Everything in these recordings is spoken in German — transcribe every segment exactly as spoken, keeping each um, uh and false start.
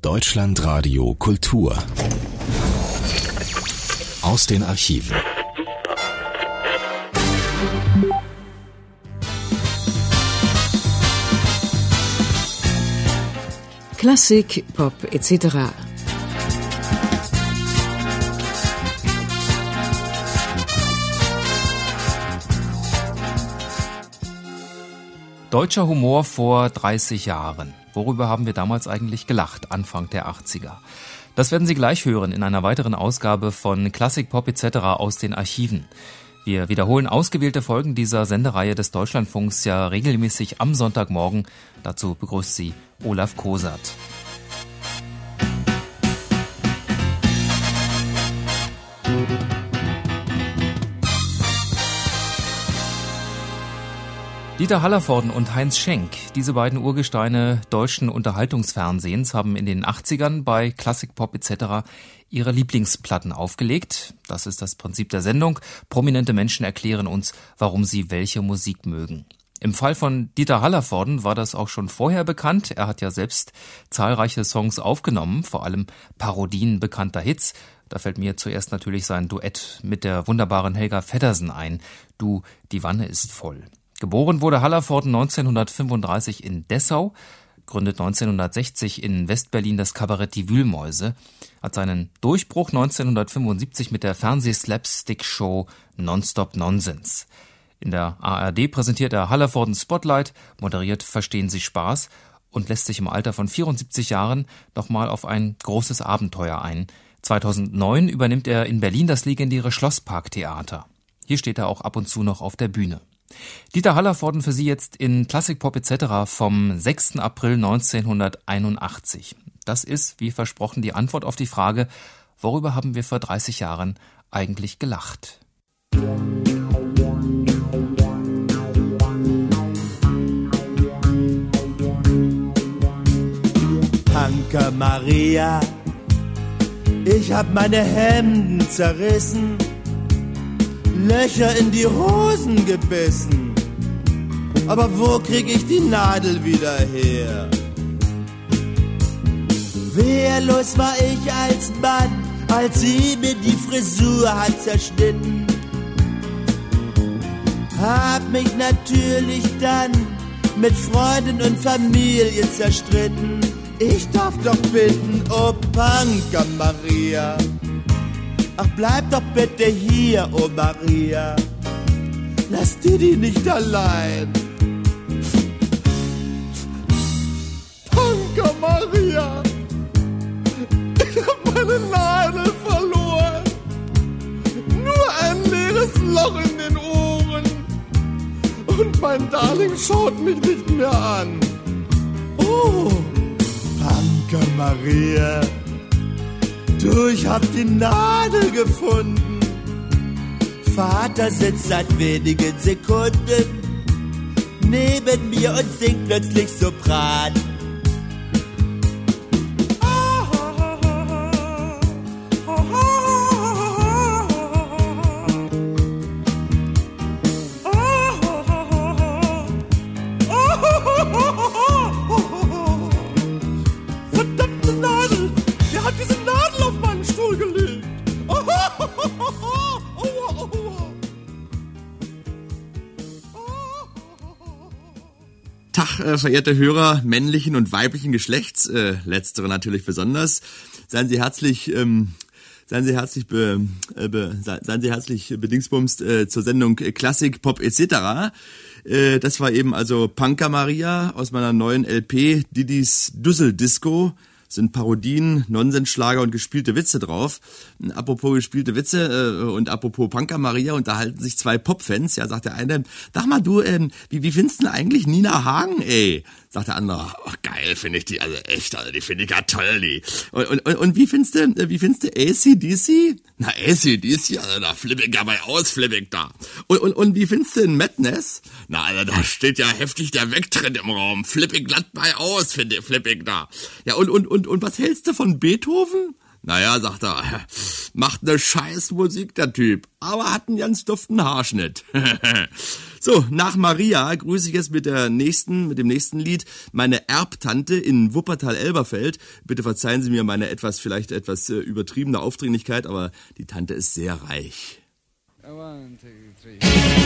Deutschlandradio Kultur. Aus den Archiven. Klassik, Pop et cetera. Deutscher Humor vor dreißig Jahren. Worüber haben wir damals eigentlich gelacht, Anfang der achtziger? Das werden Sie gleich hören in einer weiteren Ausgabe von Klassik, Pop et cetera aus den Archiven. Wir wiederholen ausgewählte Folgen dieser Sendereihe des Deutschlandfunks ja regelmäßig am Sonntagmorgen. Dazu begrüßt Sie Olaf Kosert. Dieter Hallervorden und Heinz Schenk, diese beiden Urgesteine deutschen Unterhaltungsfernsehens, haben in den achtzigern bei Klassik, Pop et cetera ihre Lieblingsplatten aufgelegt. Das ist das Prinzip der Sendung. Prominente Menschen erklären uns, warum sie welche Musik mögen. Im Fall von Dieter Hallervorden war das auch schon vorher bekannt. Er hat ja selbst zahlreiche Songs aufgenommen, vor allem Parodien bekannter Hits. Da fällt mir zuerst natürlich sein Duett mit der wunderbaren Helga Feddersen ein. Du, die Wanne ist voll. Geboren wurde Hallervorden neunzehnhundertfünfunddreißig in Dessau, gründet neunzehnhundertsechzig in Westberlin das Kabarett Die Wühlmäuse, hat seinen Durchbruch neunzehnhundertfünfundsiebzig mit der Fernseh-Slapstick-Show Nonstop Nonsens. In der A R D präsentiert er Hallervorden Spotlight, moderiert Verstehen Sie Spaß und lässt sich im Alter von vierundsiebzig Jahren nochmal auf ein großes Abenteuer ein. zweitausendneun übernimmt er in Berlin das legendäre Schlossparktheater. Hier steht er auch ab und zu noch auf der Bühne. Dieter Hallervorden für Sie jetzt in Klassik, Pop et cetera vom sechsten April neunzehnhunderteinundachtzig. Das ist, wie versprochen, die Antwort auf die Frage, worüber haben wir vor dreißig Jahren eigentlich gelacht? Panker Maria, ich hab meine Hemden zerrissen, Löcher in die Hosen gebissen. Aber wo krieg ich die Nadel wieder her? Wehrlos war ich als Mann, als sie mir die Frisur hat zerschnitten. Hab mich natürlich dann mit Freunden und Familie zerstritten. Ich darf doch bitten, oh Panker Maria, ach bleib doch bitte hier, oh Maria, lass Didi nicht allein. Panker Maria, ich hab meine Nadel verloren, nur ein leeres Loch in den Ohren und mein Darling schaut mich nicht mehr an. Oh, Panker Maria, du, ich hab die Nadel gefunden. Vater sitzt seit wenigen Sekunden neben mir und singt plötzlich Sopran. Verdammte Nadel! Wer hat diese Nadel auf meinen Stuhl gelegt? Tag, äh, verehrte Hörer männlichen und weiblichen Geschlechts, äh, letztere natürlich besonders. Seien Sie herzlich, ähm, seien Sie herzlich, be, äh, be, seien Sie herzlich bedingsbumst äh, zur Sendung Klassik, Pop et cetera. Äh, das war eben also Panker Maria aus meiner neuen L P Didis Düsseldisco. Sind Parodien, Nonsensschlager und gespielte Witze drauf. Apropos gespielte Witze äh, und apropos Panker Maria, unterhalten sich zwei Popfans. Ja, sagt der eine, sag mal du, ähm, wie, wie findest du denn eigentlich Nina Hagen, ey? Sagt der andere, ach geil, finde ich die, also echt, also die finde ich ja toll, die. Und, und, und wie findest du, wie findest du A C D C? Na, A C D C, also da flippe ich ja bei aus, flippe ich da. Und, und, und wie findest du den Madness? Na, also da steht ja heftig der Wegtritt im Raum, flippe ich glatt bei aus, finde flippe ich da. Ja, und, und, und, und was hältst du von Beethoven? Naja, sagt er, Macht ne scheiß Musik, der Typ, aber hat einen ganz duften Haarschnitt. So, nach Maria grüße ich jetzt mit der nächsten, mit dem nächsten Lied meine Erbtante in Wuppertal-Elberfeld. Bitte verzeihen Sie mir meine etwas, vielleicht etwas äh, übertriebene Aufdringlichkeit, aber die Tante ist sehr reich. One, two, three.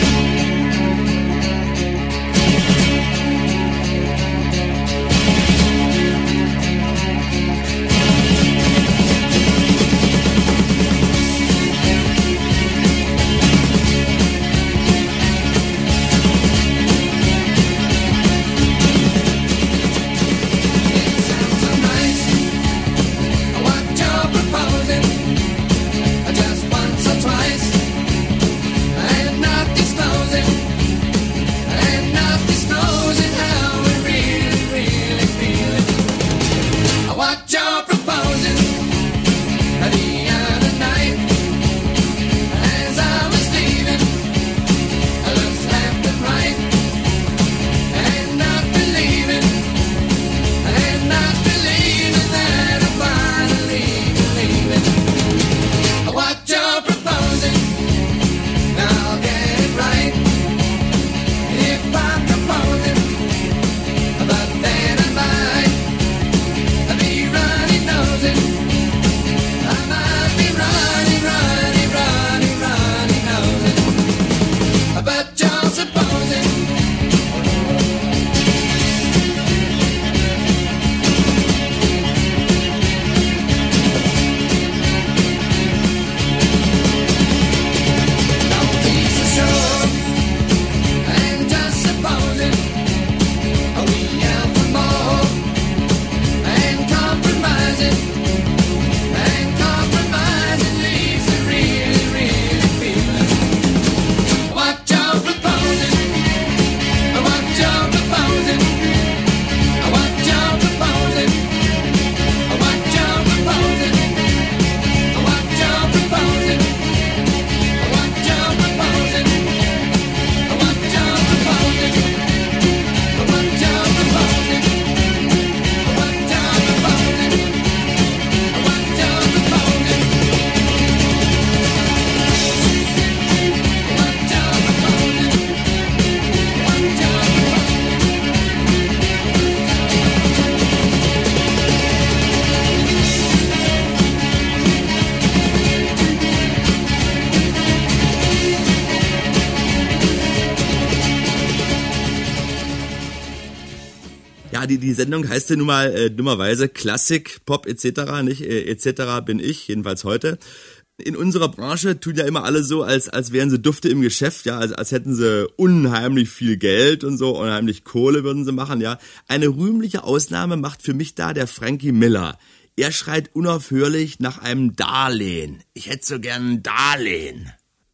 Die, die Sendung heißt ja nun mal äh, dummerweise Klassik, Pop et cetera, nicht? Äh, et cetera bin ich, jedenfalls heute. In unserer Branche tun ja immer alle so, als als wären sie Dufte im Geschäft, ja, als, als hätten sie unheimlich viel Geld und so, unheimlich Kohle würden sie machen, ja. Eine rühmliche Ausnahme macht für mich da der Frankie Miller. Er schreit unaufhörlich nach einem Darlehen. Ich hätte so gern ein Darlehen.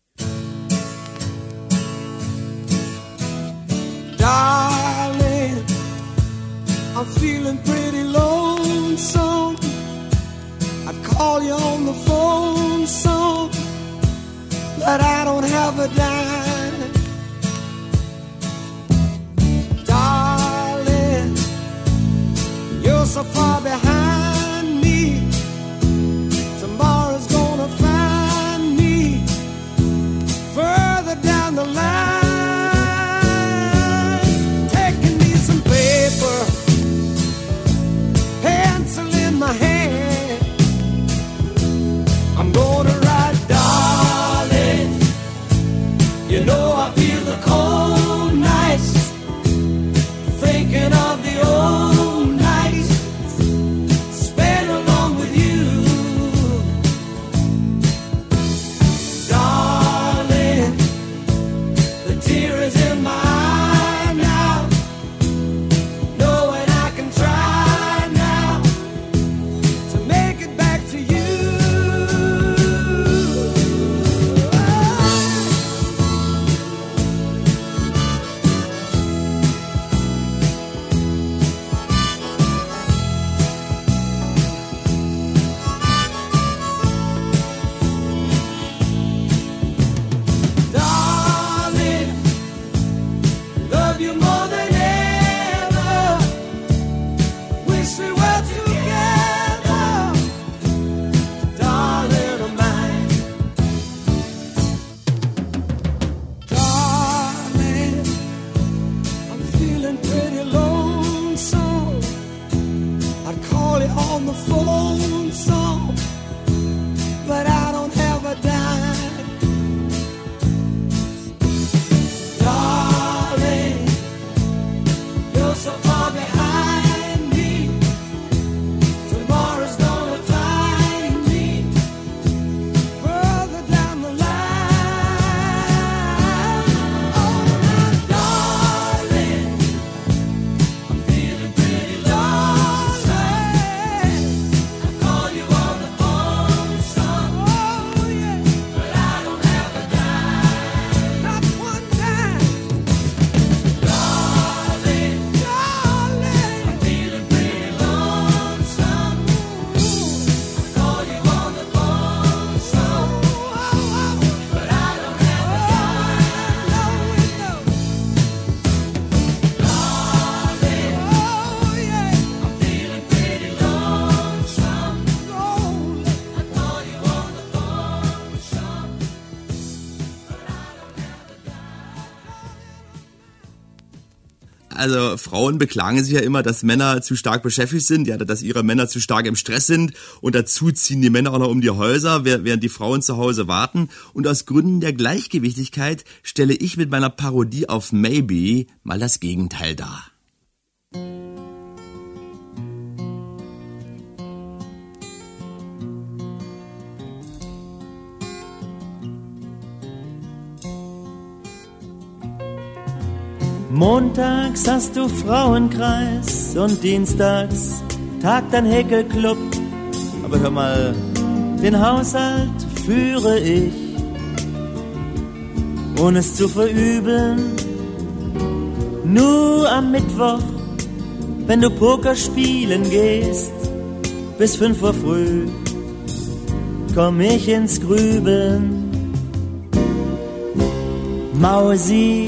Darling, I'm feeling pretty lonesome. I'd call you on the phone some, but I don't have a dime. Darling, you're so far behind me. Tomorrow's gonna find me further down the line. Also Frauen beklagen sich ja immer, dass Männer zu stark beschäftigt sind, ja, dass ihre Männer zu stark im Stress sind und dazu ziehen die Männer auch noch um die Häuser, während die Frauen zu Hause warten. Und aus Gründen der Gleichgewichtigkeit stelle ich mit meiner Parodie auf Maybe mal das Gegenteil dar. Montags hast du Frauenkreis und dienstags tagt dein Häkelclub. Aber hör mal, den Haushalt führe ich, ohne es zu verübeln. Nur am Mittwoch, wenn du Poker spielen gehst, bis fünf Uhr früh, komm ich ins Grübeln. Mausi,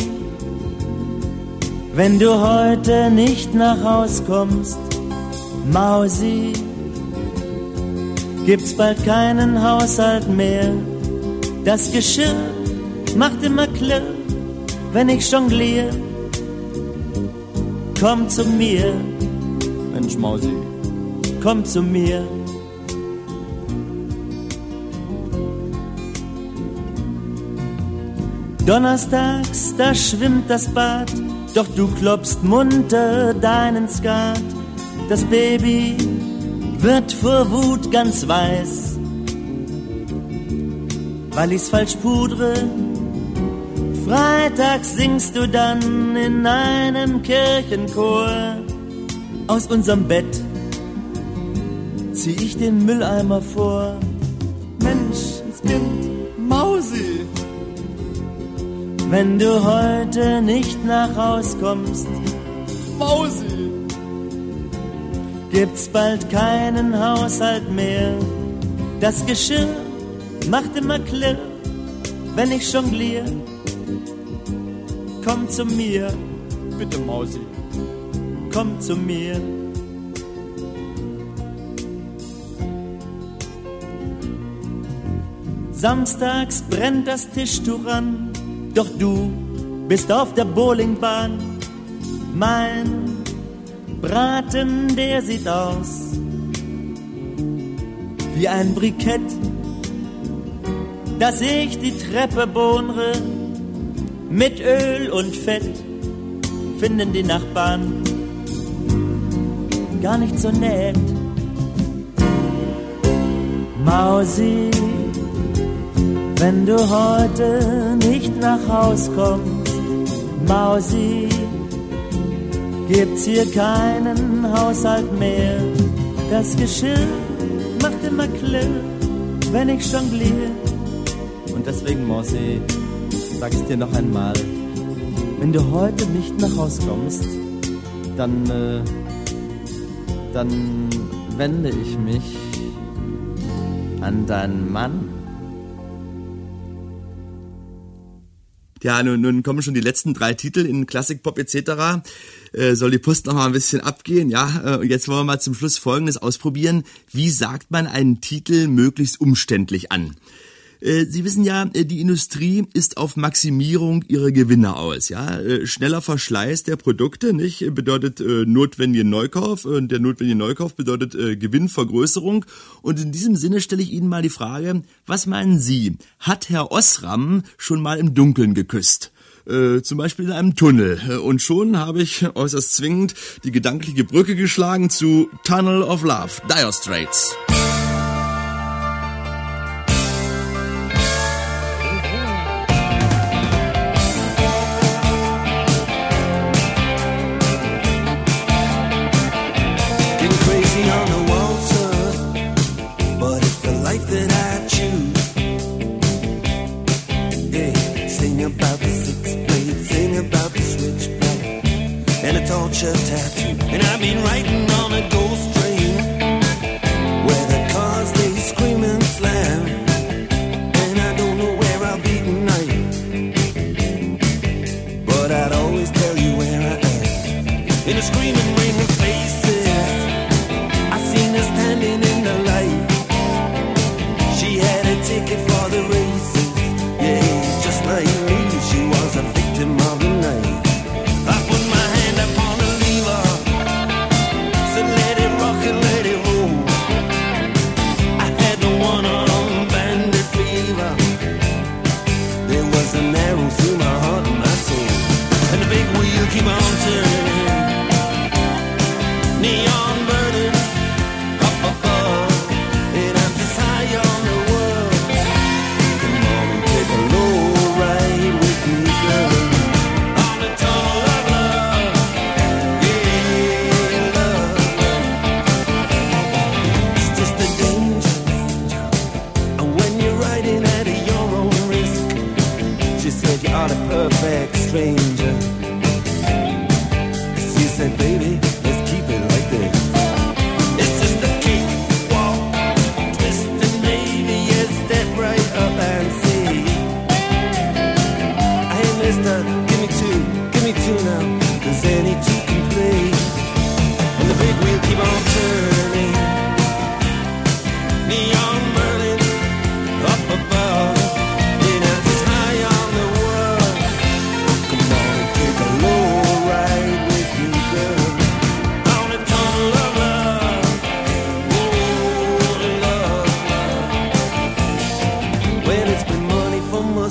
wenn du heute nicht nach Haus kommst, Mausi, gibt's bald keinen Haushalt mehr. Das Geschirr macht immer Klirr, wenn ich jonglier. Komm zu mir, Mensch Mausi, komm zu mir. Donnerstags, da schwimmt das Bad, doch du klopfst munter deinen Skat. Das Baby wird vor Wut ganz weiß, weil ich's falsch pudre. Freitags singst du dann in einem Kirchenchor. Aus unserem Bett zieh ich den Mülleimer vor. Mensch, ins Kind, Mausi, wenn du heute nicht nach Haus kommst, Mausi, gibt's bald keinen Haushalt mehr. Das Geschirr macht immer Klirr, wenn ich jonglier. Komm zu mir, bitte Mausi, komm zu mir. Samstags brennt das Tischtuch an, doch du bist auf der Bowlingbahn. Mein Braten, der sieht aus wie ein Brikett, dass ich die Treppe bohre mit Öl und Fett. Finden die Nachbarn gar nicht so nett. Mausi, wenn du heute nicht nach Haus kommst, Mausi, gibt's hier keinen Haushalt mehr. Das Geschirr macht immer Klirr, wenn ich jonglier. Und deswegen, Mausi, sag ich dir noch einmal, wenn du heute nicht nach Haus kommst, dann, äh, dann wende ich mich an deinen Mann. Ja, nun, nun kommen schon die letzten drei Titel in Classic Pop et cetera. Äh, soll die Post noch mal ein bisschen abgehen, ja? Äh, und jetzt wollen wir mal zum Schluss Folgendes ausprobieren. Wie sagt man einen Titel möglichst umständlich an? Äh, Sie wissen ja, die Industrie ist auf Maximierung ihrer Gewinne aus, ja. Äh, schneller Verschleiß der Produkte, nicht, bedeutet äh, notwendigen Neukauf. Und der notwendige Neukauf bedeutet äh, Gewinnvergrößerung. Und in diesem Sinne stelle ich Ihnen mal die Frage, was meinen Sie? Hat Herr Osram schon mal im Dunkeln geküsst? Äh, zum Beispiel in einem Tunnel. Und schon habe ich äußerst zwingend die gedankliche Brücke geschlagen zu Tunnel of Love, Dire Straits. Tattoo. And I've been riding on a ghost train where the cars they scream and slam, and I don't know where I'll be tonight, but I'd always tell you where I am. In a screaming ring of faces, I seen her standing in the light. She had a ticket for the races, yeah, just like me, she was a victim of the night. I put my hand up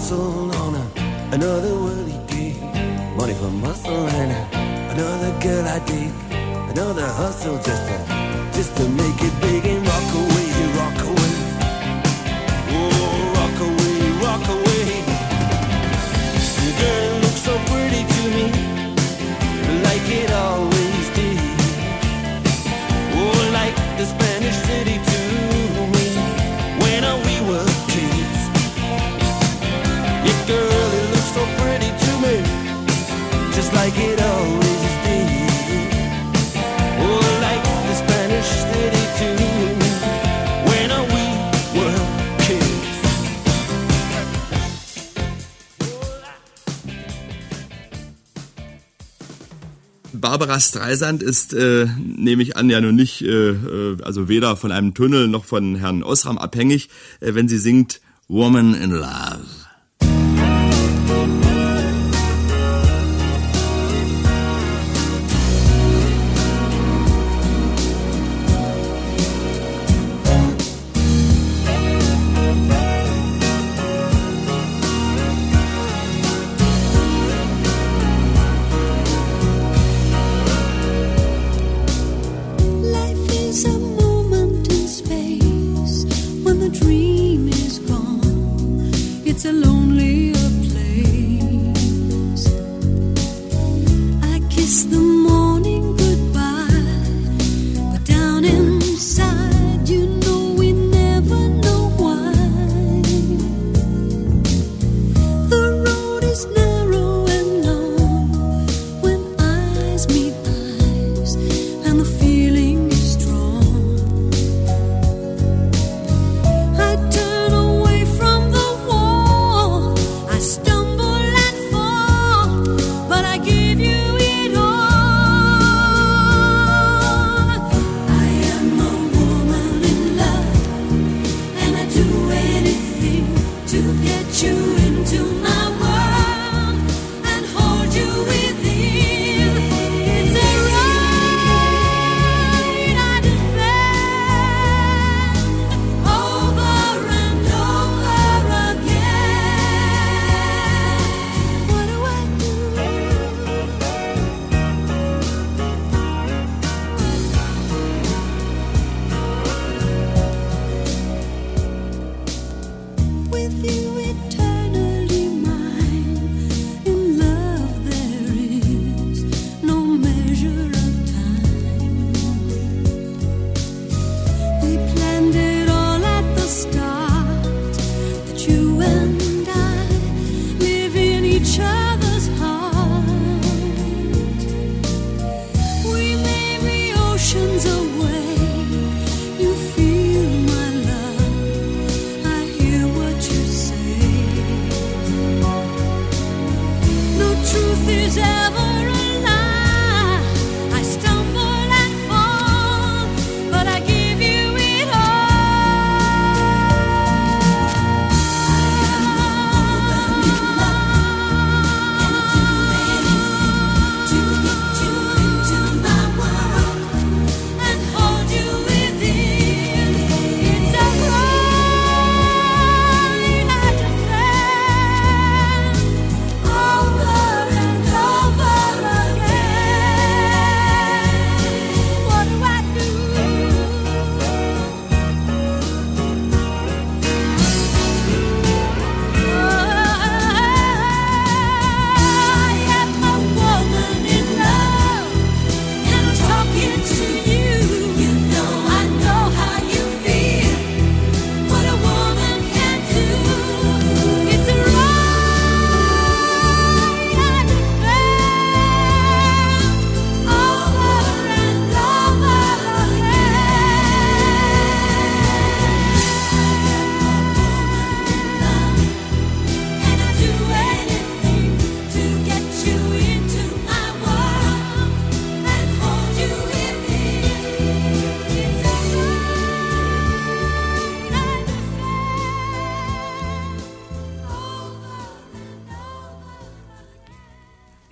hustle on a, another worldly gig. Money for muscle and a, another girl I dig. Another hustle just to, just to make it big and rock away, rock away. Oh, rock away, rock away. Your girl looks so pretty to me, like it always did. Oh, like the Spanish city to me, when we were kids. Your girl, it looks so pretty to me, just like it always did. Oh, like the Spanish city to me, when we were kids. Barbara Streisand ist, äh, nehme ich an, ja nun nicht, äh, also weder von einem Tunnel noch von Herrn Osram abhängig, äh, wenn sie singt Woman in Love. It's a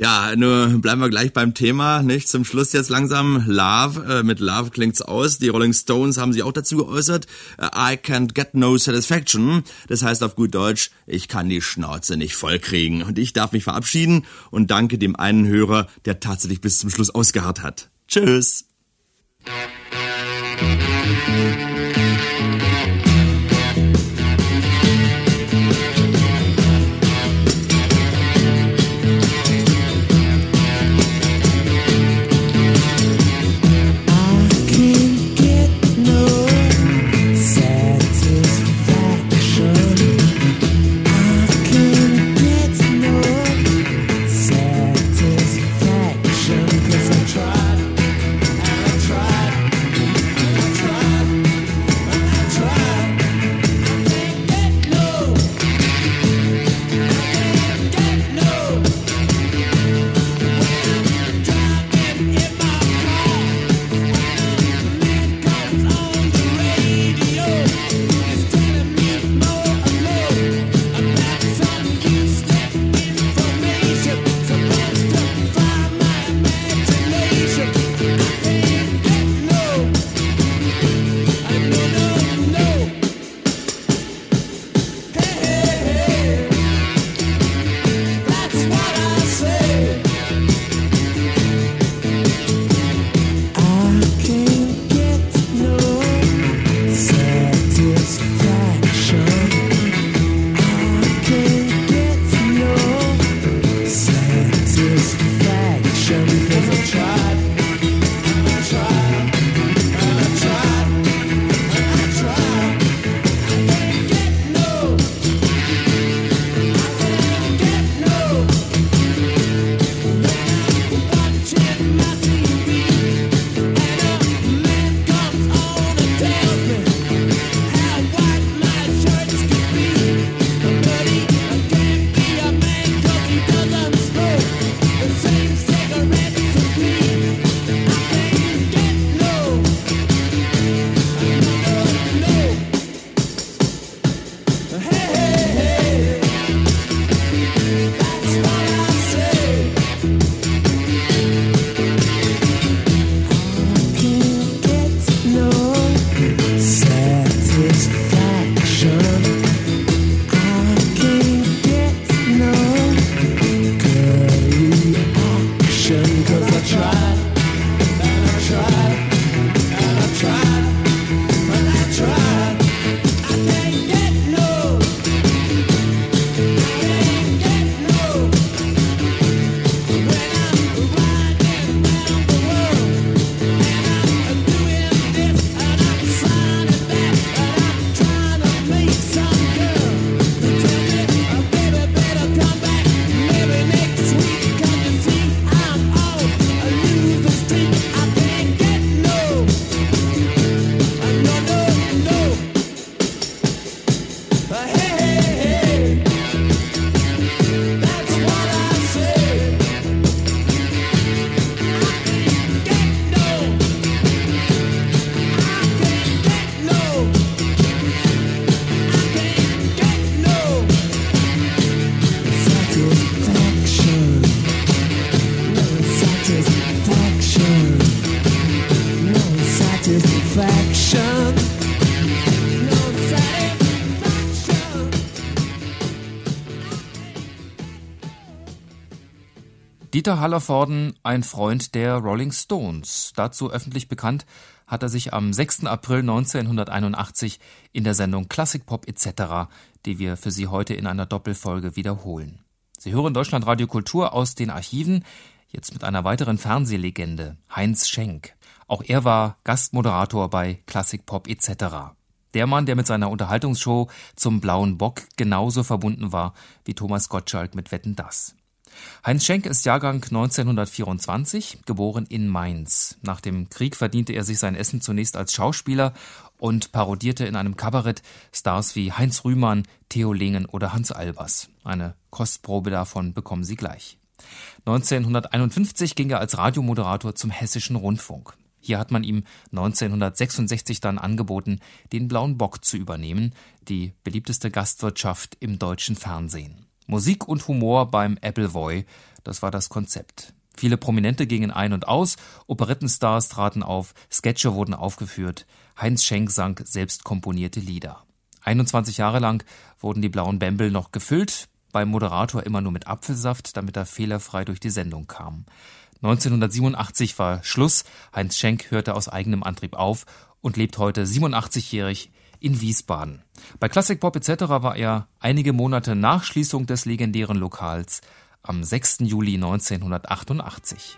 Ja, nur bleiben wir gleich beim Thema, nicht? Zum Schluss jetzt langsam Love, äh, mit Love klingt's aus. Die Rolling Stones haben sich auch dazu geäußert. Äh, I can't get no satisfaction. Das heißt auf gut Deutsch, ich kann die Schnauze nicht voll kriegen. Und ich darf mich verabschieden und danke dem einen Hörer, der tatsächlich bis zum Schluss ausgeharrt hat. Tschüss! Dieter Hallervorden, ein Freund der Rolling Stones. Dazu öffentlich bekannt hat er sich am sechsten April neunzehnhunderteinundachtzig in der Sendung Classic Pop et cetera, die wir für Sie heute in einer Doppelfolge wiederholen. Sie hören Deutschlandradio Kultur aus den Archiven, jetzt mit einer weiteren Fernsehlegende, Heinz Schenk. Auch er war Gastmoderator bei Classic Pop et cetera. Der Mann, der mit seiner Unterhaltungsshow zum Blauen Bock genauso verbunden war wie Thomas Gottschalk mit Wetten, dass. Heinz Schenk ist Jahrgang neunzehnhundertvierundzwanzig, geboren in Mainz. Nach dem Krieg verdiente er sich sein Essen zunächst als Schauspieler und parodierte in einem Kabarett Stars wie Heinz Rühmann, Theo Lingen oder Hans Albers. Eine Kostprobe davon bekommen Sie gleich. neunzehnhunderteinundfünfzig ging er als Radiomoderator zum Hessischen Rundfunk. Hier hat man ihm neunzehnhundertsechsundsechzig dann angeboten, den Blauen Bock zu übernehmen, die beliebteste Gastwirtschaft im deutschen Fernsehen. Musik und Humor beim Appleboy, das war das Konzept. Viele Prominente gingen ein und aus, Operettenstars traten auf, Sketche wurden aufgeführt, Heinz Schenk sang selbst komponierte Lieder. einundzwanzig Jahre lang wurden die Blauen Bämbel noch gefüllt, beim Moderator immer nur mit Apfelsaft, damit er fehlerfrei durch die Sendung kam. neunzehnhundertsiebenundachtzig war Schluss, Heinz Schenk hörte aus eigenem Antrieb auf und lebt heute siebenundachtzigjährig in Wiesbaden. Bei Classic Pop et cetera war er einige Monate nach Schließung des legendären Lokals am sechsten Juli neunzehnhundertachtundachtzig.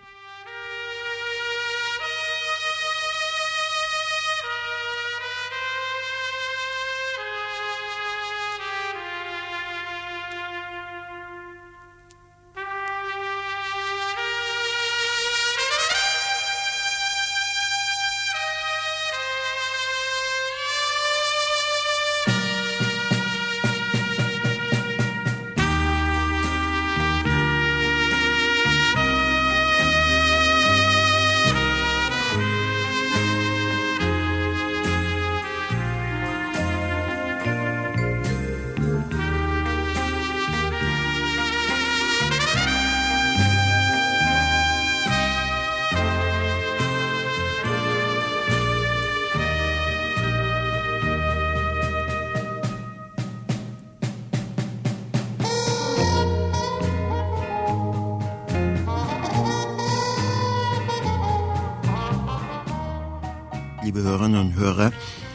Liebe Hörerinnen und Hörer,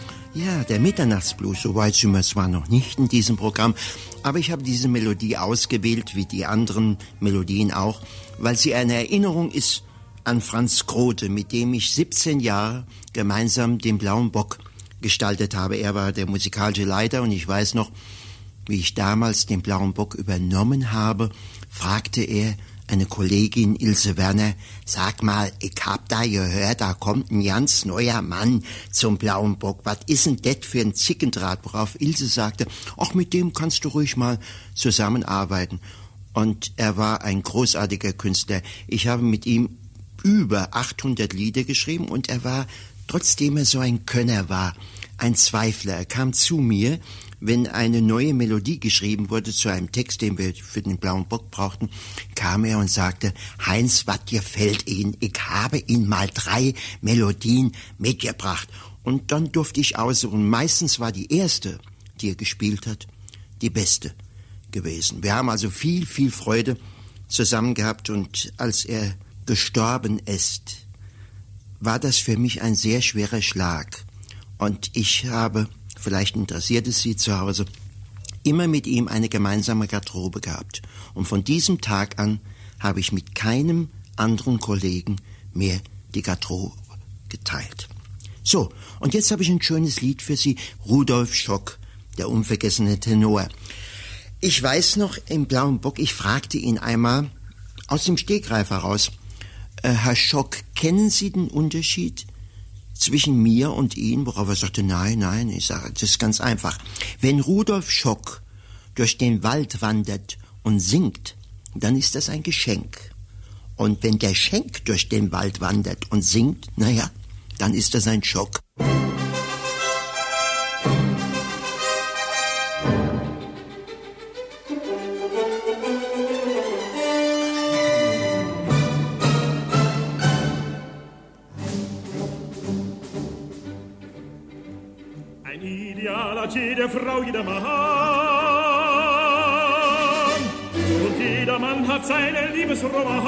ja, der Mitternachtsblues, so weit sind wir zwar noch nicht in diesem Programm, aber ich habe diese Melodie ausgewählt, wie die anderen Melodien auch, weil sie eine Erinnerung ist an Franz Grote, mit dem ich siebzehn Jahre gemeinsam den Blauen Bock gestaltet habe. Er war der musikalische Leiter und ich weiß noch, wie ich damals den Blauen Bock übernommen habe, fragte er eine Kollegin, Ilse Werner, sag mal, ich hab da gehört, da kommt ein ganz neuer Mann zum Blauen Bock. Was ist denn das für ein Zickendraht? Worauf Ilse sagte, ach, mit dem kannst du ruhig mal zusammenarbeiten. Und er war ein großartiger Künstler. Ich habe mit ihm über achthundert Lieder geschrieben und er war, trotzdem er so ein Könner war, ein Zweifler. Er kam zu mir, wenn eine neue Melodie geschrieben wurde zu einem Text, den wir für den Blauen Bock brauchten, kam er und sagte, Heinz, was gefällt Ihnen? Ich habe Ihnen mal drei Melodien mitgebracht. Und dann durfte ich aussuchen. Meistens war die erste, die er gespielt hat, die beste gewesen. Wir haben also viel, viel Freude zusammen gehabt und als er gestorben ist, war das für mich ein sehr schwerer Schlag. Und ich habe, vielleicht interessiert es Sie zu Hause, immer mit ihm eine gemeinsame Garderobe gehabt. Und von diesem Tag an habe ich mit keinem anderen Kollegen mehr die Garderobe geteilt. So, und jetzt habe ich ein schönes Lied für Sie, Rudolf Schock, der unvergessene Tenor. Ich weiß noch, im Blauen Bock, ich fragte ihn einmal aus dem Stegreif heraus, äh, Herr Schock, kennen Sie den Unterschied zwischen mir und Ihnen? Worauf er sagte, nein, nein, ich sage, das ist ganz einfach. Wenn Rudolf Schock durch den Wald wandert und singt, dann ist das ein Geschenk. Und wenn der Schenk durch den Wald wandert und singt, naja, dann ist das ein Schock. Jede Frau, jeder Mann. Und jeder Mann hat seinen Liebesroman.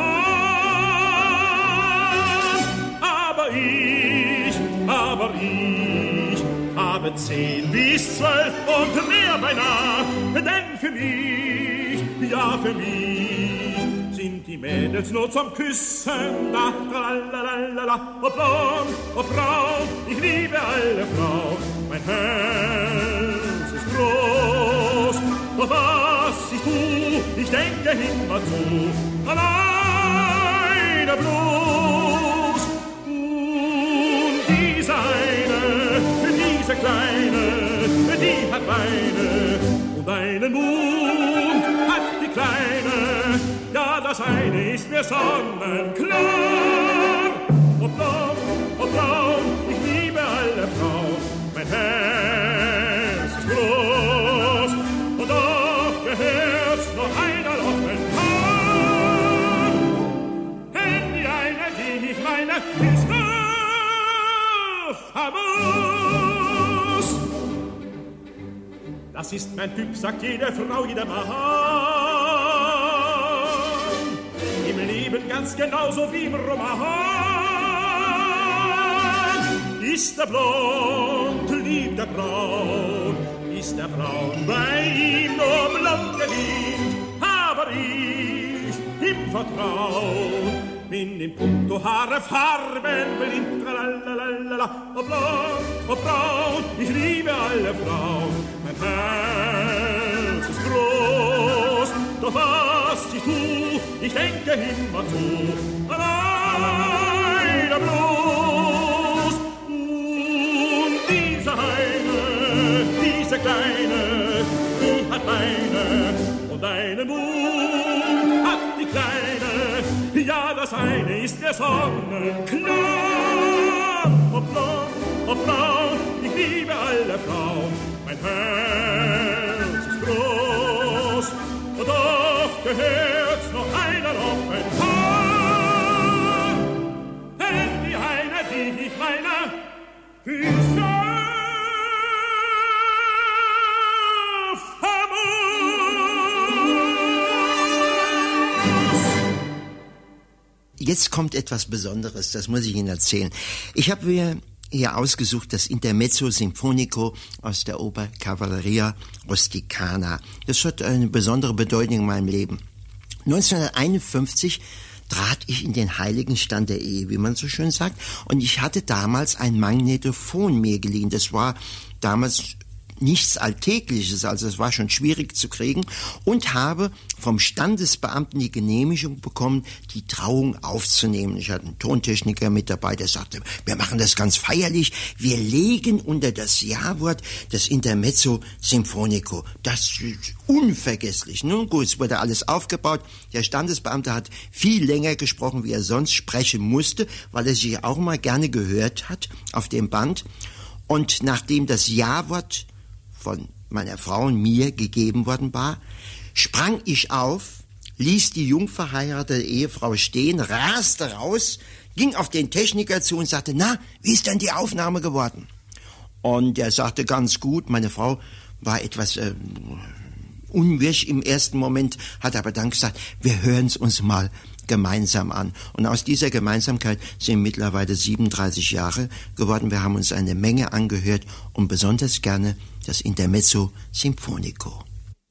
Aber ich, aber ich habe zehn bis zwölf und mehr beinahe. Denn für mich, ja für mich, sind die Mädels nur zum Küssen da. Tralalala, oh blond, oh Frau, ich liebe alle Frau. Mein Herz ist groß, doch was ich tu, ich denke immer zu, alleine bloß. Und diese eine, diese kleine, die hat Beine und einen Mund hat die Kleine. Ja, das eine ist mir sonnenklar. Oh blau, oh blau, ich liebe alle Frau. Mein Herz ist groß und doch gehört's noch famos. Das ist mein Typ, sagt jede Frau, jeder Mann. Im Leben ganz genauso wie im Roman. Ist er blond, liebt er braun. Ist er braun, bei ihm nur blond gewinnt. Aber ich im Vertrauen bin in puncto Haare, Farben blind. Tralalala, oh blond, oh braun, ich liebe alle Frauen. Mein Herz ist groß, doch was ich tu, ich denke immer zu. Alleine bloß. Und diese eine, diese kleine, die hat Beine und einen Mund hat die Kleine. Ja, das eine ist mir sonnenklar. Oh blond, oh braun, ich liebe alle Frauen. Mein Herz ist groß und doch gehört's noch einer auf ein Paar. Denn die eine, die ich meine, ist ja Jetzt kommt etwas Besonderes, das muss ich Ihnen erzählen. Ich habe mir hier ausgesucht das Intermezzo Sinfonico aus der Oper Cavalleria Rusticana. Das hat eine besondere Bedeutung in meinem Leben. neunzehnhunderteinundfünfzig trat ich in den heiligen Stand der Ehe, wie man so schön sagt, und ich hatte damals ein Magnetophon mir geliehen. Das war damals nichts Alltägliches, also es war schon schwierig zu kriegen, und habe vom Standesbeamten die Genehmigung bekommen, die Trauung aufzunehmen. Ich hatte einen Tontechniker mit dabei, der sagte, wir machen das ganz feierlich, wir legen unter das Ja-Wort das Intermezzo Sinfonico. Das ist unvergesslich. Nun gut, es wurde alles aufgebaut. Der Standesbeamte hat viel länger gesprochen, wie er sonst sprechen musste, weil er sich auch mal gerne gehört hat auf dem Band. Und nachdem das Ja-Wort von meiner Frau und mir gegeben worden war, sprang ich auf, ließ die jungverheiratete Ehefrau stehen, raste raus, ging auf den Techniker zu und sagte, na, wie ist denn die Aufnahme geworden? Und er sagte, ganz gut. Meine Frau war etwas äh, unwirsch im ersten Moment, hat aber dann gesagt, wir hören es uns mal gemeinsam an. Und aus dieser Gemeinsamkeit sind mittlerweile siebenunddreißig Jahre geworden. Wir haben uns eine Menge angehört und besonders gerne das Intermezzo Sinfonico.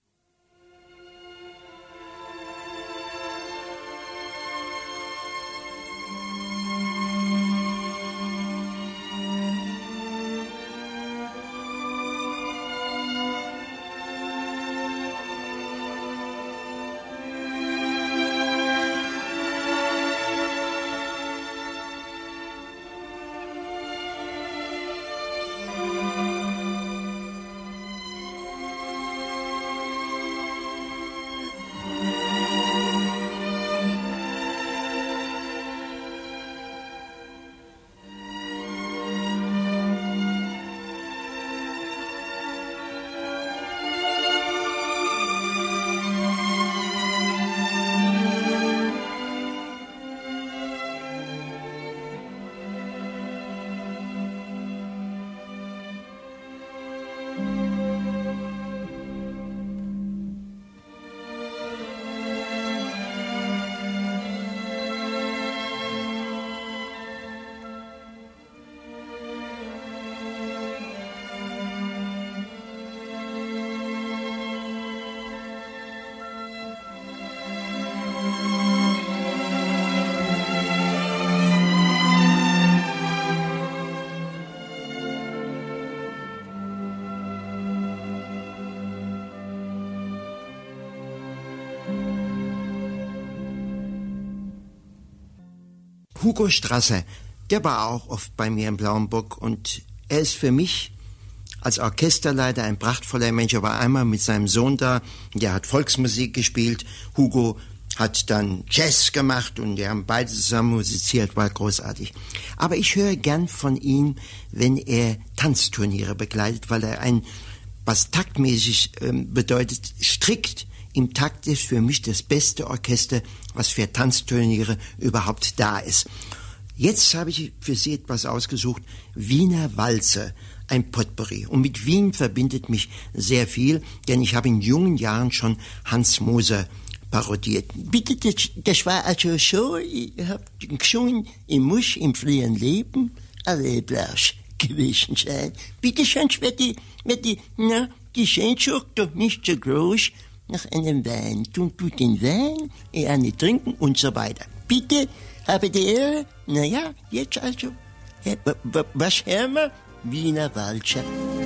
Hugo Strasser, der war auch oft bei mir im Blauen Bock und er ist für mich als Orchesterleiter ein prachtvoller Mensch. Er war einmal mit seinem Sohn da, der hat Volksmusik gespielt. Hugo hat dann Jazz gemacht und die haben beide zusammen musiziert, war großartig. Aber ich höre gern von ihm, wenn er Tanzturniere begleitet, weil er ein, was taktmäßig ähm, bedeutet, strikt im Takt ist für mich das beste Orchester, was für Tanzturniere überhaupt da ist. Jetzt habe ich für Sie etwas ausgesucht, Wiener Walzer, ein Potpourri. Und mit Wien verbindet mich sehr viel, denn ich habe in jungen Jahren schon Hans Moser parodiert. Bitte, das, das war also so, ich habe gesungen, ich muss im frühen Leben alle Blasch gewesen sein. Bitte, sonst wird die, wird die, na, die Sehnsucht doch nicht so groß nach einem Wein. Tun tut den Wein, eher nicht trinken und so weiter. Bitte, habe die Ehre, naja, jetzt also, ja, was hören wir? Wiener Walzer.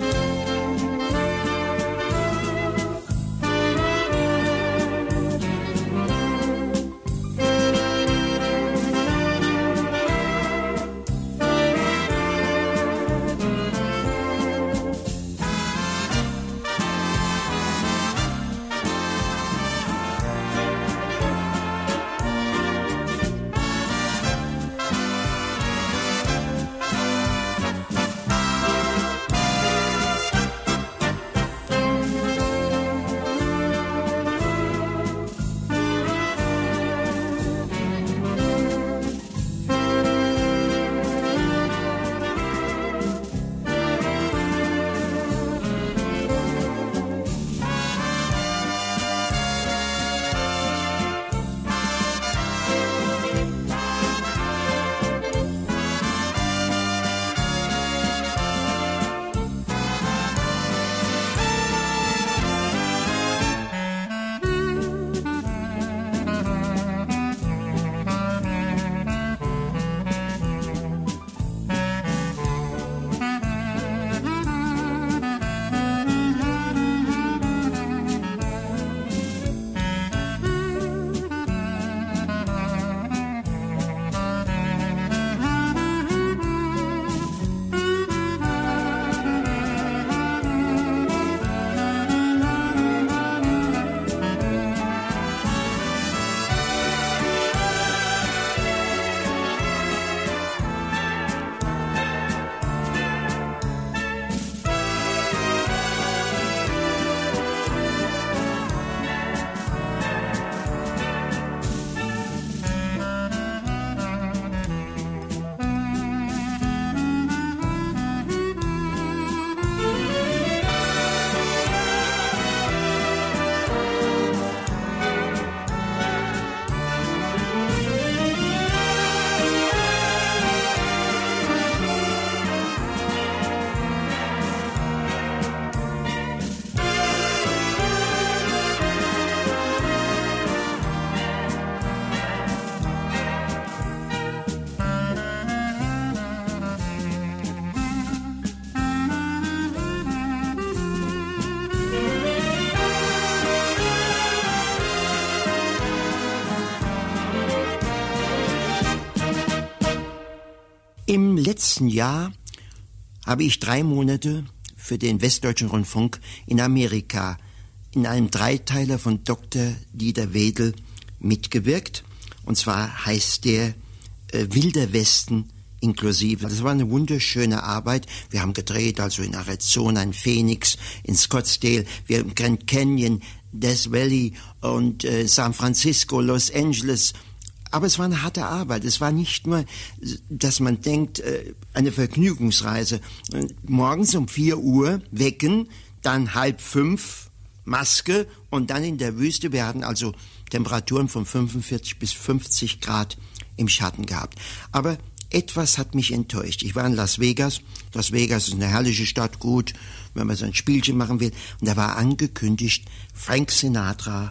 Im letzten Jahr habe ich drei Monate für den Westdeutschen Rundfunk in Amerika in einem Dreiteiler von Doktor Dieter Wedel mitgewirkt. Und zwar heißt der äh, Wilder Westen inklusive. Das war eine wunderschöne Arbeit. Wir haben gedreht, also in Arizona, in Phoenix, in Scottsdale, wir im Grand Canyon, Death Valley und äh, San Francisco, Los Angeles. Aber es war eine harte Arbeit. Es war nicht nur, dass man denkt, eine Vergnügungsreise. Morgens um vier Uhr wecken, dann halb fünf, Maske und dann in der Wüste. Wir hatten also Temperaturen von fünfundvierzig bis fünfzig Grad im Schatten gehabt. Aber etwas hat mich enttäuscht. Ich war in Las Vegas. Las Vegas ist eine herrliche Stadt, gut, wenn man so ein Spielchen machen will. Und da war angekündigt Frank Sinatra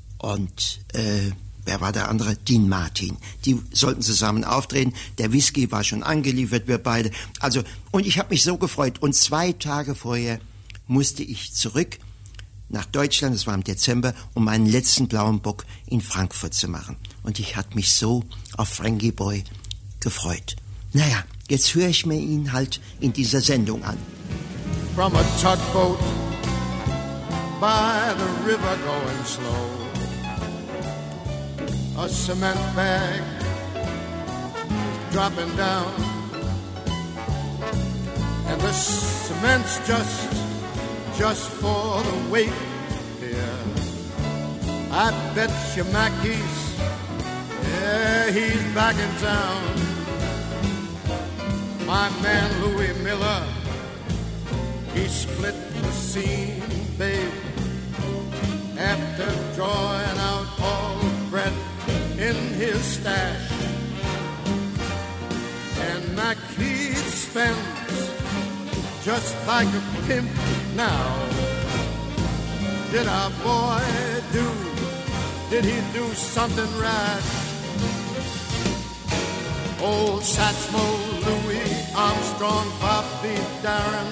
und äh, wer war der andere? Dean Martin. Die sollten zusammen auftreten. Der Whisky war schon angeliefert, wir beide. Also, und ich habe mich so gefreut. Und zwei Tage vorher musste ich zurück nach Deutschland, das war im Dezember, um meinen letzten blauen Bock in Frankfurt zu machen. Und ich hatte mich so auf Frankie Boy gefreut. Naja, jetzt höre ich mir ihn halt in dieser Sendung an. From a tugboat by the river going slow, a cement bag is dropping down, and the cement's just, just for the weight here. I bet you Mackey's, yeah, he's back in town. My man Louis Miller, he split the scene, babe, after drawing out all the bread in his stash. And my kid spends just like a pimp now. Did our boy do, did he do something right? Old Satchmo, Louis Armstrong, Bobby Darin,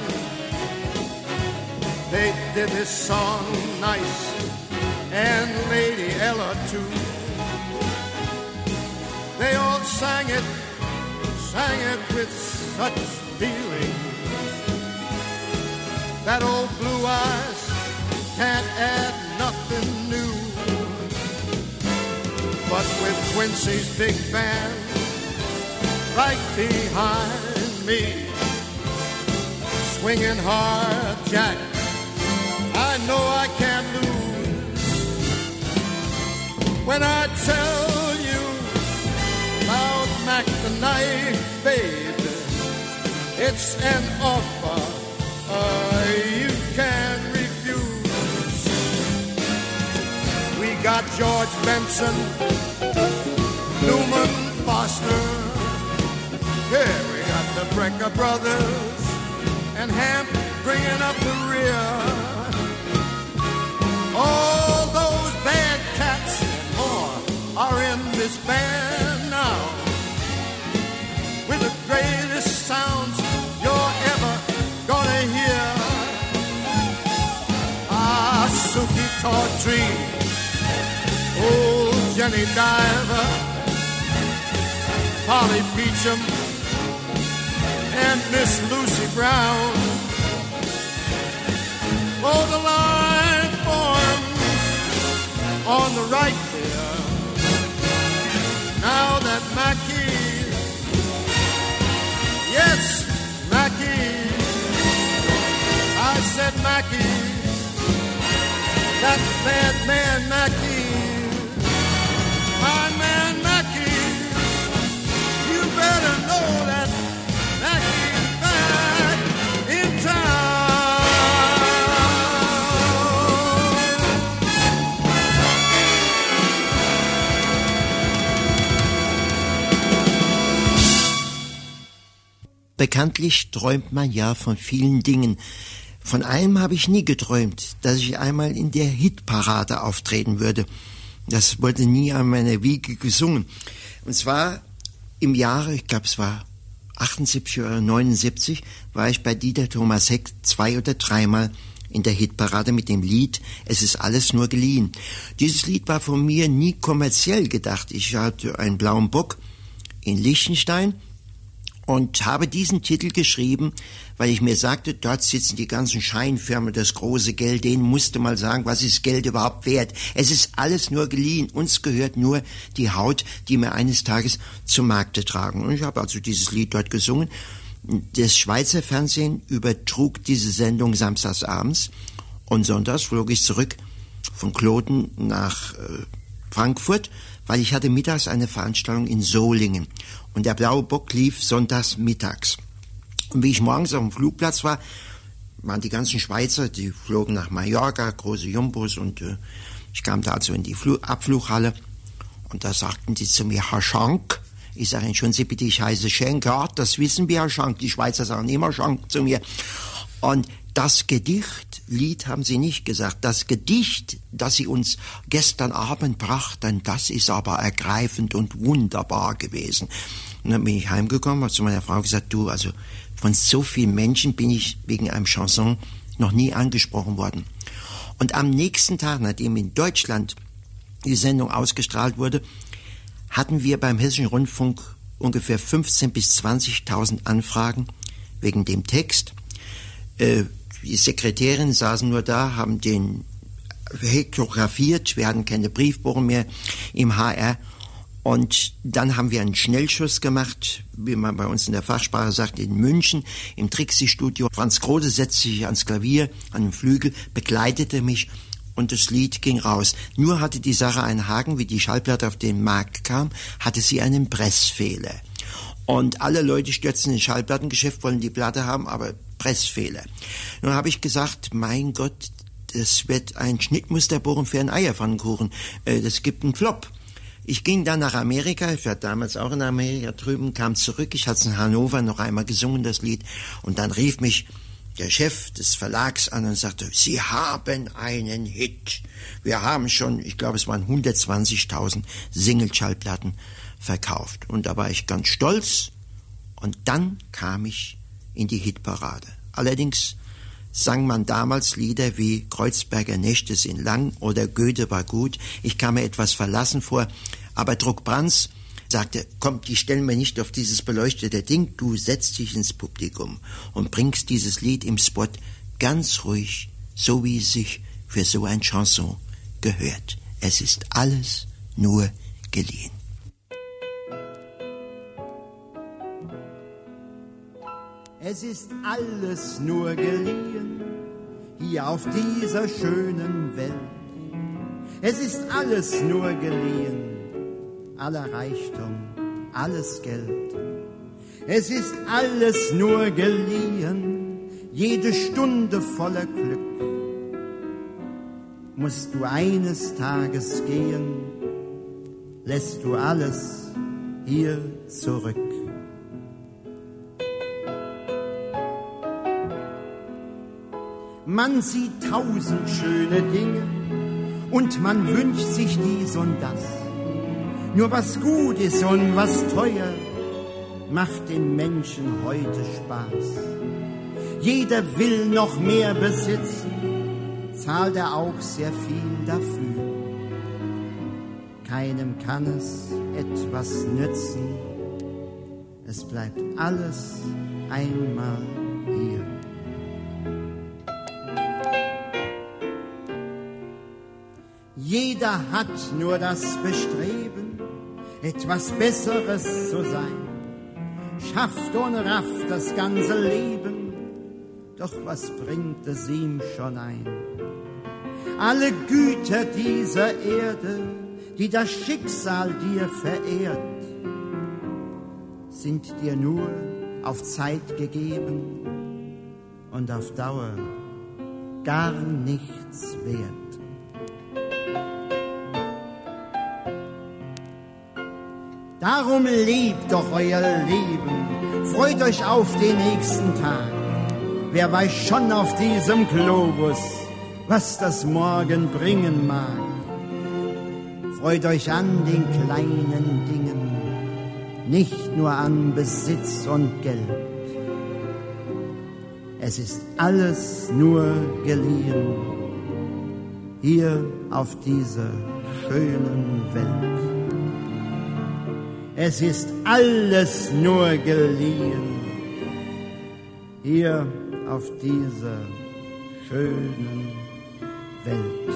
they did this song nice, and Lady Ella too. They all sang it, sang it with such feeling that old Blue Eyes can't add nothing new. But with Quincy's big band right behind me, swinging hard, Jack, I know I can't lose. When I tell you about Mac the Knife, babe, it's an offer uh, you can't refuse. We got George Benson, Newman Foster, yeah, we got the Brecker Brothers, and Hamp bringing up the rear. All those bad cats and more are in this band now, with the greatest sounds you're ever gonna hear. Ah, Suki Tawdry, old Jenny Diver, Polly Beecham, and Miss Lucy Brown. Oh, the line forms on the right there. Now that Mackie, yes, Mackie, I said Mackie, that bad man Mackie, my man Mackie, you better know that Mackie's back in town. Bekanntlich träumt man ja von vielen Dingen. Von einem habe ich nie geträumt, dass ich einmal in der Hitparade auftreten würde. Das wurde nie an meiner Wiege gesungen. Und zwar im Jahre, ich glaube es war achtundsiebzig oder neunundsiebzig, war ich bei Dieter Thomas Heck zwei oder dreimal in der Hitparade mit dem Lied Es ist alles nur geliehen. Dieses Lied war von mir nie kommerziell gedacht. Ich hatte einen blauen Bock in Liechtenstein und habe diesen Titel geschrieben, weil ich mir sagte, dort sitzen die ganzen Scheinfirmen, das große Geld, denen musste mal sagen, was ist Geld überhaupt wert. Es ist alles nur geliehen, uns gehört nur die Haut, die wir eines Tages zum Markte tragen. Und ich habe also dieses Lied dort gesungen. Das Schweizer Fernsehen übertrug diese Sendung samstags abends und sonntags flog ich zurück von Kloten nach äh, Frankfurt, weil ich hatte mittags eine Veranstaltung in Solingen. Und der blaue Bock lief sonntags mittags. Und wie ich morgens auf dem Flugplatz war, waren die ganzen Schweizer, die flogen nach Mallorca, große Jumbos, und äh, ich kam da also in die Fl- Abflughalle und da sagten die zu mir, Herr Schank, ich sage Ihnen schon, Sie bitte, ich heiße Schenk, ja, das wissen wir, Herr Schank, die Schweizer sagen immer Schank zu mir. Und das Gedicht, Lied haben sie nicht gesagt, das Gedicht, das sie uns gestern Abend brachten, das ist aber ergreifend und wunderbar gewesen. Und dann bin ich heimgekommen, habe zu meiner Frau gesagt, du, also von so vielen Menschen bin ich wegen einem Chanson noch nie angesprochen worden. Und am nächsten Tag, nachdem in Deutschland die Sendung ausgestrahlt wurde, hatten wir beim Hessischen Rundfunk ungefähr fünfzehntausend bis zwanzigtausend Anfragen wegen dem Text. Äh, die Sekretärinnen saßen nur da, haben den hektografiert, wir hatten keine Briefbogen mehr im H R. Und dann haben wir einen Schnellschuss gemacht, wie man bei uns in der Fachsprache sagt, in München, im Trixie-Studio. Franz Grode setzte sich ans Klavier, an den Flügel, begleitete mich und das Lied ging raus. Nur hatte die Sache einen Haken, wie die Schallplatte auf den Markt kam, hatte sie einen Pressfehler. Und alle Leute stürzen ins Schallplattengeschäft, wollen die Platte haben, aber Pressfehler. Nun habe ich gesagt, mein Gott, das wird ein Schnittmusterbohren für einen Eierpfannkuchen. Äh, das gibt einen Flop. Ich ging dann nach Amerika, ich war damals auch in Amerika drüben, kam zurück, ich hatte es in Hannover noch einmal gesungen, das Lied, und dann rief mich der Chef des Verlags an und sagte, Sie haben einen Hit. Wir haben schon, ich glaube, es waren hundertzwanzigtausend Single-Schallplatten verkauft. Und da war ich ganz stolz. Und dann kam ich in die Hitparade. Allerdings sang man damals Lieder wie Kreuzberger Nächte sind lang oder Goethe war gut. Ich kam mir etwas verlassen vor. Aber Druck Brands sagte, komm, die stellen wir nicht auf dieses beleuchtete Ding. Du setzt dich ins Publikum und bringst dieses Lied im Spot ganz ruhig, so wie es sich für so ein Chanson gehört. Es ist alles nur geliehen. Es ist alles nur geliehen, hier auf dieser schönen Welt. Es ist alles nur geliehen, aller Reichtum, alles Geld. Es ist alles nur geliehen, jede Stunde voller Glück. Musst du eines Tages gehen, lässt du alles hier zurück. Man sieht tausend schöne Dinge und man wünscht sich dies und das. Nur was gut ist und was teuer, macht den Menschen heute Spaß. Jeder will noch mehr besitzen, zahlt er auch sehr viel dafür. Keinem kann es etwas nützen, es bleibt alles einmal hier. Jeder hat nur das Bestreben, etwas Besseres zu sein, schafft und rafft das ganze Leben, doch was bringt es ihm schon ein? Alle Güter dieser Erde, die das Schicksal dir verehrt, sind dir nur auf Zeit gegeben und auf Dauer gar nichts wert. Darum lebt doch euer Leben, freut euch auf den nächsten Tag. Wer weiß schon auf diesem Globus, was das Morgen bringen mag. Freut euch an den kleinen Dingen, nicht nur an Besitz und Geld. Es ist alles nur geliehen, hier auf dieser schönen Welt. Es ist alles nur geliehen, hier auf dieser schönen Welt.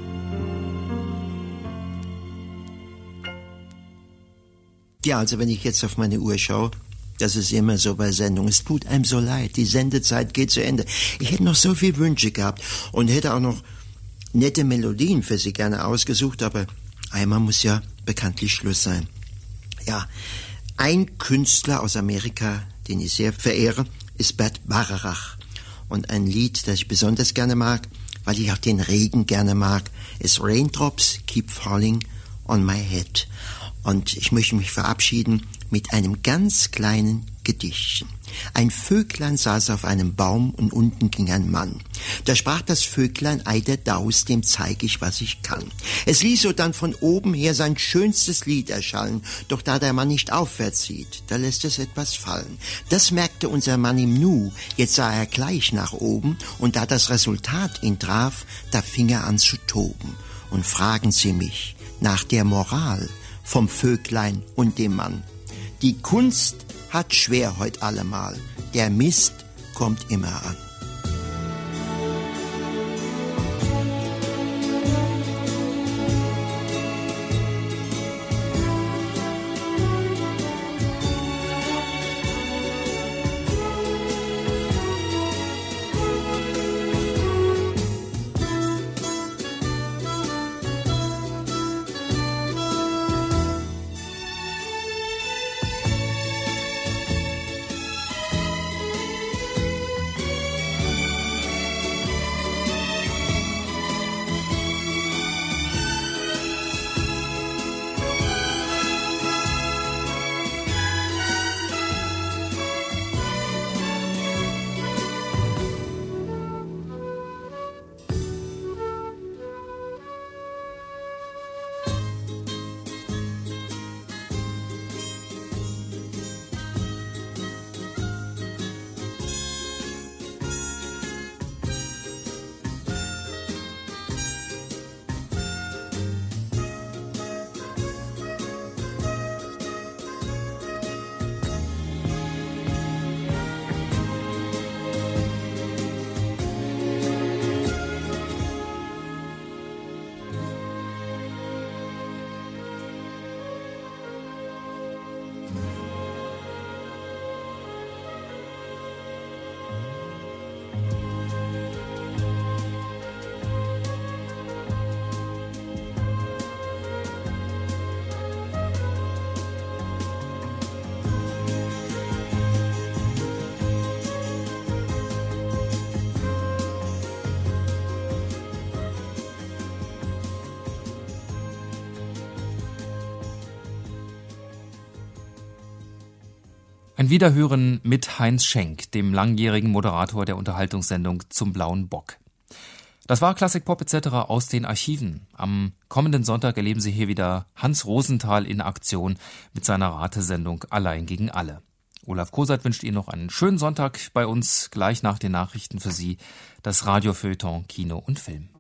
Ja, also wenn ich jetzt auf meine Uhr schaue, das ist immer so bei Sendungen, es tut einem so leid, die Sendezeit geht zu Ende. Ich hätte noch so viele Wünsche gehabt und hätte auch noch nette Melodien für Sie gerne ausgesucht, aber einmal muss ja bekanntlich Schluss sein. Ja, ein Künstler aus Amerika, den ich sehr verehre, ist Bert Bacharach. Und ein Lied, das ich besonders gerne mag, weil ich auch den Regen gerne mag, ist Raindrops Keep Falling on My Head. Und ich möchte mich verabschieden mit einem ganz kleinen Gedichtchen. Ein Vöglein saß auf einem Baum und unten ging ein Mann. Da sprach das Vöglein, ei der Daus, dem zeig ich, was ich kann. Es ließ so dann von oben her sein schönstes Lied erschallen, doch da der Mann nicht aufwärts sieht, da lässt es etwas fallen. Das merkte unser Mann im Nu, jetzt sah er gleich nach oben, und da das Resultat ihn traf, da fing er an zu toben. Und fragen Sie mich nach der Moral vom Vöglein und dem Mann. Die Kunst hat schwer heut allemal, der Mist kommt immer an. Ein Wiederhören mit Heinz Schenk, dem langjährigen Moderator der Unterhaltungssendung Zum blauen Bock. Das war Classic Pop et cetera aus den Archiven. Am kommenden Sonntag erleben Sie hier wieder Hans Rosenthal in Aktion mit seiner Ratesendung Allein gegen alle. Olaf Koseit wünscht Ihnen noch einen schönen Sonntag bei uns. Gleich nach den Nachrichten für Sie das Radiofeuilleton Kino und Film.